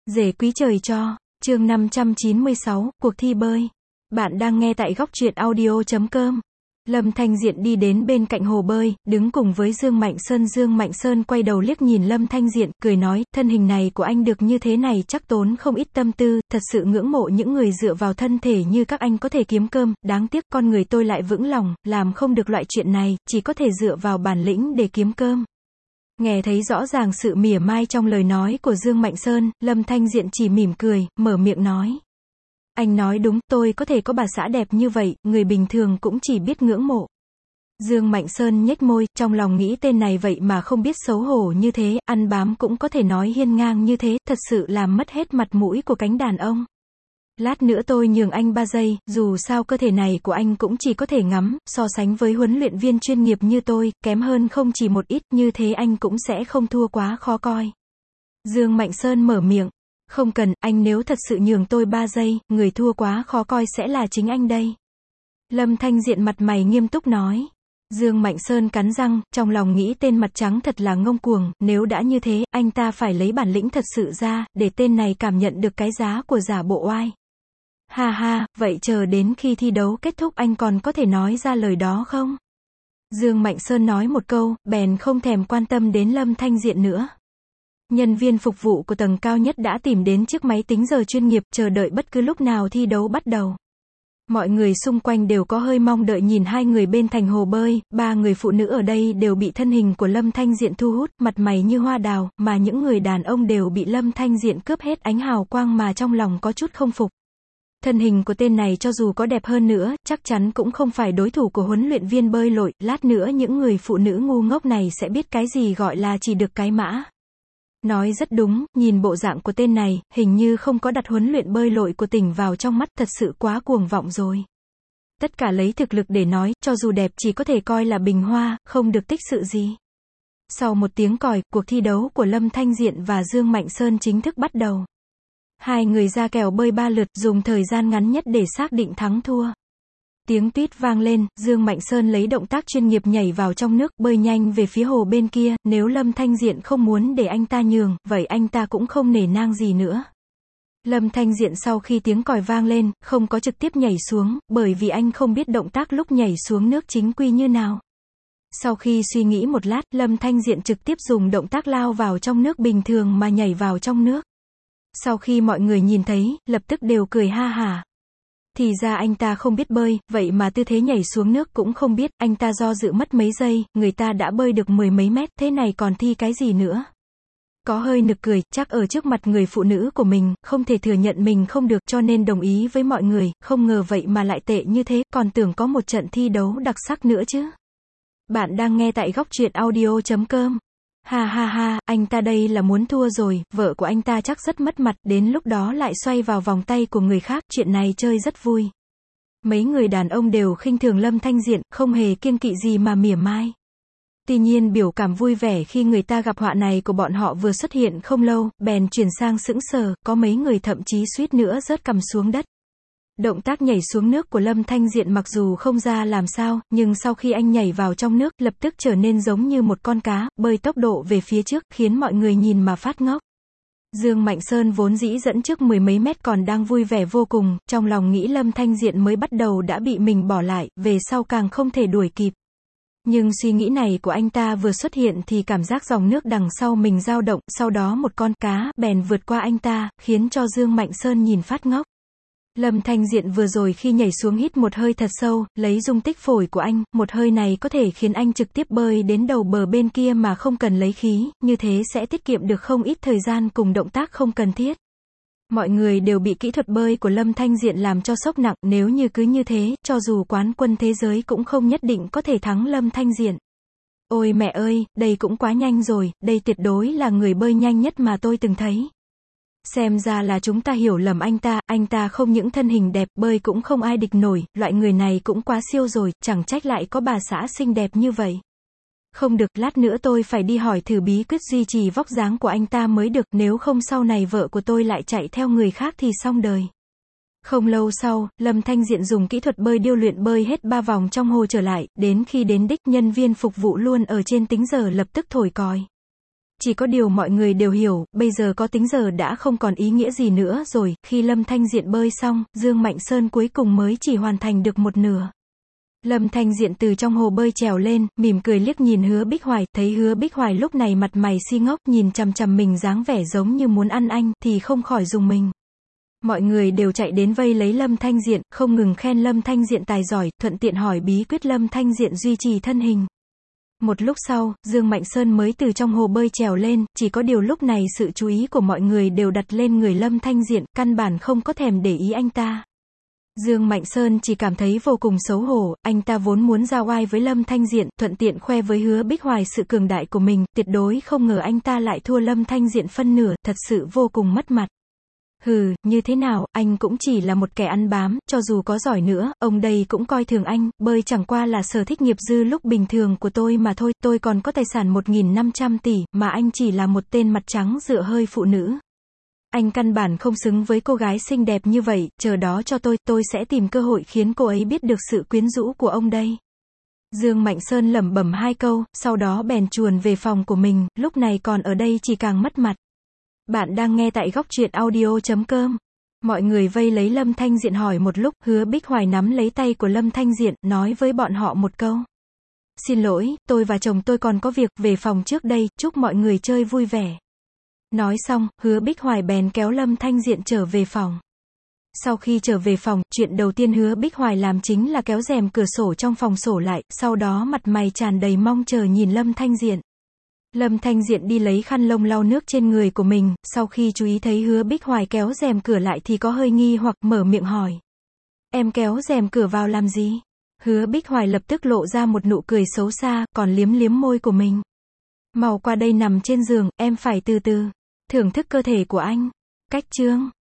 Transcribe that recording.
Rể quý trời cho, chương 596, cuộc thi bơi. Bạn đang nghe tại góc truyện audio.com. Lâm Thanh Diện đi đến bên cạnh hồ bơi, đứng cùng với Dương Mạnh Sơn. Dương Mạnh Sơn quay đầu liếc nhìn Lâm Thanh Diện, cười nói, thân hình này của anh được như thế này chắc tốn không ít tâm tư, thật sự ngưỡng mộ những người dựa vào thân thể như các anh có thể kiếm cơm, đáng tiếc con người tôi lại vững lòng, làm không được loại chuyện này, chỉ có thể dựa vào bản lĩnh để kiếm cơm. Nghe thấy rõ ràng sự mỉa mai trong lời nói của Dương Mạnh Sơn, Lâm Thanh Diện chỉ mỉm cười, mở miệng nói. Anh nói đúng, tôi có thể có bà xã đẹp như vậy, người bình thường cũng chỉ biết ngưỡng mộ. Dương Mạnh Sơn nhếch môi, trong lòng nghĩ tên này vậy mà không biết xấu hổ như thế, ăn bám cũng có thể nói hiên ngang như thế, thật sự làm mất hết mặt mũi của cánh đàn ông. Lát nữa tôi nhường anh 3 giây, dù sao cơ thể này của anh cũng chỉ có thể ngắm, so sánh với huấn luyện viên chuyên nghiệp như tôi, kém hơn không chỉ một ít, như thế anh cũng sẽ không thua quá khó coi. Dương Mạnh Sơn mở miệng, không cần, anh nếu thật sự nhường tôi 3 giây, người thua quá khó coi sẽ là chính anh đây. Lâm Thanh Diện mặt mày nghiêm túc nói. Dương Mạnh Sơn cắn răng, trong lòng nghĩ tên mặt trắng thật là ngông cuồng, nếu đã như thế, anh ta phải lấy bản lĩnh thật sự ra, để tên này cảm nhận được cái giá của giả bộ oai. Ha ha, vậy chờ đến khi thi đấu kết thúc anh còn có thể nói ra lời đó không? Dương Mạnh Sơn nói một câu, bèn không thèm quan tâm đến Lâm Thanh Diện nữa. Nhân viên phục vụ của tầng cao nhất đã tìm đến chiếc máy tính giờ chuyên nghiệp, chờ đợi bất cứ lúc nào thi đấu bắt đầu. Mọi người xung quanh đều có hơi mong đợi nhìn hai người bên thành hồ bơi, 3 người phụ nữ ở đây đều bị thân hình của Lâm Thanh Diện thu hút, mặt mày như hoa đào, mà những người đàn ông đều bị Lâm Thanh Diện cướp hết ánh hào quang mà trong lòng có chút không phục. Thân hình của tên này cho dù có đẹp hơn nữa, chắc chắn cũng không phải đối thủ của huấn luyện viên bơi lội, lát nữa những người phụ nữ ngu ngốc này sẽ biết cái gì gọi là chỉ được cái mã. Nói rất đúng, nhìn bộ dạng của tên này, hình như không có đặt huấn luyện bơi lội của tỉnh vào trong mắt, thật sự quá cuồng vọng rồi. Tất cả lấy thực lực để nói, cho dù đẹp chỉ có thể coi là bình hoa, không được tích sự gì. Sau một tiếng còi, cuộc thi đấu của Lâm Thanh Diện và Dương Mạnh Sơn chính thức bắt đầu. Hai người ra kèo bơi 3 lượt, dùng thời gian ngắn nhất để xác định thắng thua. Tiếng tuýt vang lên, Dương Mạnh Sơn lấy động tác chuyên nghiệp nhảy vào trong nước, bơi nhanh về phía hồ bên kia, nếu Lâm Thanh Diện không muốn để anh ta nhường, vậy anh ta cũng không nể nang gì nữa. Lâm Thanh Diện sau khi tiếng còi vang lên, không có trực tiếp nhảy xuống, bởi vì anh không biết động tác lúc nhảy xuống nước chính quy như nào. Sau khi suy nghĩ một lát, Lâm Thanh Diện trực tiếp dùng động tác lao vào trong nước bình thường mà nhảy vào trong nước. Sau khi mọi người nhìn thấy, lập tức đều cười ha hả. Thì ra anh ta không biết bơi, vậy mà tư thế nhảy xuống nước cũng không biết, anh ta do dự mất mấy giây, người ta đã bơi được 10 mấy mét, thế này còn thi cái gì nữa. Có hơi nực cười, chắc ở trước mặt người phụ nữ của mình, không thể thừa nhận mình không được cho nên đồng ý với mọi người, không ngờ vậy mà lại tệ như thế, còn tưởng có một trận thi đấu đặc sắc nữa chứ. Bạn đang nghe tại góc truyện audio.com. Ha ha ha, anh ta đây là muốn thua rồi, vợ của anh ta chắc rất mất mặt, đến lúc đó lại xoay vào vòng tay của người khác, chuyện này chơi rất vui. Mấy người đàn ông đều khinh thường Lâm Thanh Diện, không hề kiêng kỵ gì mà mỉa mai. Tuy nhiên biểu cảm vui vẻ khi người ta gặp họa này của bọn họ vừa xuất hiện không lâu, bèn chuyển sang sững sờ, có mấy người thậm chí suýt nữa rớt cằm xuống đất. Động tác nhảy xuống nước của Lâm Thanh Diện mặc dù không ra làm sao, nhưng sau khi anh nhảy vào trong nước, lập tức trở nên giống như một con cá, bơi tốc độ về phía trước, khiến mọi người nhìn mà phát ngốc. Dương Mạnh Sơn vốn dĩ dẫn trước 10 mấy mét còn đang vui vẻ vô cùng, trong lòng nghĩ Lâm Thanh Diện mới bắt đầu đã bị mình bỏ lại, về sau càng không thể đuổi kịp. Nhưng suy nghĩ này của anh ta vừa xuất hiện thì cảm giác dòng nước đằng sau mình dao động, sau đó một con cá bèn vượt qua anh ta, khiến cho Dương Mạnh Sơn nhìn phát ngốc. Lâm Thanh Diện vừa rồi khi nhảy xuống hít một hơi thật sâu, lấy dung tích phổi của anh, một hơi này có thể khiến anh trực tiếp bơi đến đầu bờ bên kia mà không cần lấy khí, như thế sẽ tiết kiệm được không ít thời gian cùng động tác không cần thiết. Mọi người đều bị kỹ thuật bơi của Lâm Thanh Diện làm cho sốc nặng, nếu như cứ như thế, cho dù quán quân thế giới cũng không nhất định có thể thắng Lâm Thanh Diện. Ôi mẹ ơi, đây cũng quá nhanh rồi, đây tuyệt đối là người bơi nhanh nhất mà tôi từng thấy. Xem ra là chúng ta hiểu lầm anh ta không những thân hình đẹp, bơi cũng không ai địch nổi, loại người này cũng quá siêu rồi, chẳng trách lại có bà xã xinh đẹp như vậy. Không được, lát nữa tôi phải đi hỏi thử bí quyết duy trì vóc dáng của anh ta mới được, nếu không sau này vợ của tôi lại chạy theo người khác thì xong đời. Không lâu sau, Lâm Thanh Diện dùng kỹ thuật bơi điêu luyện bơi hết 3 vòng trong hồ trở lại, đến khi đến đích, nhân viên phục vụ luôn ở trên tính giờ lập tức thổi còi. Chỉ có điều mọi người đều hiểu, bây giờ có tính giờ đã không còn ý nghĩa gì nữa rồi, khi Lâm Thanh Diện bơi xong, Dương Mạnh Sơn cuối cùng mới chỉ hoàn thành được một nửa. Lâm Thanh Diện từ trong hồ bơi trèo lên, mỉm cười liếc nhìn Hứa Bích Hoài, thấy Hứa Bích Hoài lúc này mặt mày si ngốc, nhìn chằm chằm mình dáng vẻ giống như muốn ăn anh, thì không khỏi rùng mình. Mọi người đều chạy đến vây lấy Lâm Thanh Diện, không ngừng khen Lâm Thanh Diện tài giỏi, thuận tiện hỏi bí quyết Lâm Thanh Diện duy trì thân hình. Một lúc sau, Dương Mạnh Sơn mới từ trong hồ bơi trèo lên, chỉ có điều lúc này sự chú ý của mọi người đều đặt lên người Lâm Thanh Diện, căn bản không có thèm để ý anh ta. Dương Mạnh Sơn chỉ cảm thấy vô cùng xấu hổ, anh ta vốn muốn ra oai với Lâm Thanh Diện, thuận tiện khoe với Hứa Bích Hoài sự cường đại của mình, tuyệt đối không ngờ anh ta lại thua Lâm Thanh Diện phân nửa, thật sự vô cùng mất mặt. Hừ, như thế nào, anh cũng chỉ là một kẻ ăn bám, cho dù có giỏi nữa, ông đây cũng coi thường anh, bơi chẳng qua là sở thích nghiệp dư lúc bình thường của tôi mà thôi, tôi còn có tài sản 1.500 tỷ, mà anh chỉ là một tên mặt trắng dựa hơi phụ nữ. Anh căn bản không xứng với cô gái xinh đẹp như vậy, chờ đó cho tôi sẽ tìm cơ hội khiến cô ấy biết được sự quyến rũ của ông đây. Dương Mạnh Sơn lẩm bẩm hai câu, sau đó bèn chuồn về phòng của mình, lúc này còn ở đây chỉ càng mất mặt. Bạn đang nghe tại góc truyện audio.com. Mọi người vây lấy Lâm Thanh Diện hỏi một lúc, Hứa Bích Hoài nắm lấy tay của Lâm Thanh Diện, nói với bọn họ một câu. Xin lỗi, tôi và chồng tôi còn có việc, về phòng trước đây, chúc mọi người chơi vui vẻ. Nói xong, Hứa Bích Hoài bèn kéo Lâm Thanh Diện trở về phòng. Sau khi trở về phòng, chuyện đầu tiên Hứa Bích Hoài làm chính là kéo rèm cửa sổ trong phòng sổ lại, sau đó mặt mày tràn đầy mong chờ nhìn Lâm Thanh Diện. Lâm Thanh Diện đi lấy khăn lông lau nước trên người của mình, sau khi chú ý thấy Hứa Bích Hoài kéo rèm cửa lại thì có hơi nghi hoặc mở miệng hỏi. Em kéo rèm cửa vào làm gì? Hứa Bích Hoài lập tức lộ ra một nụ cười xấu xa, còn liếm liếm môi của mình. Mau qua đây nằm trên giường, em phải từ từ thưởng thức cơ thể của anh. Cách chương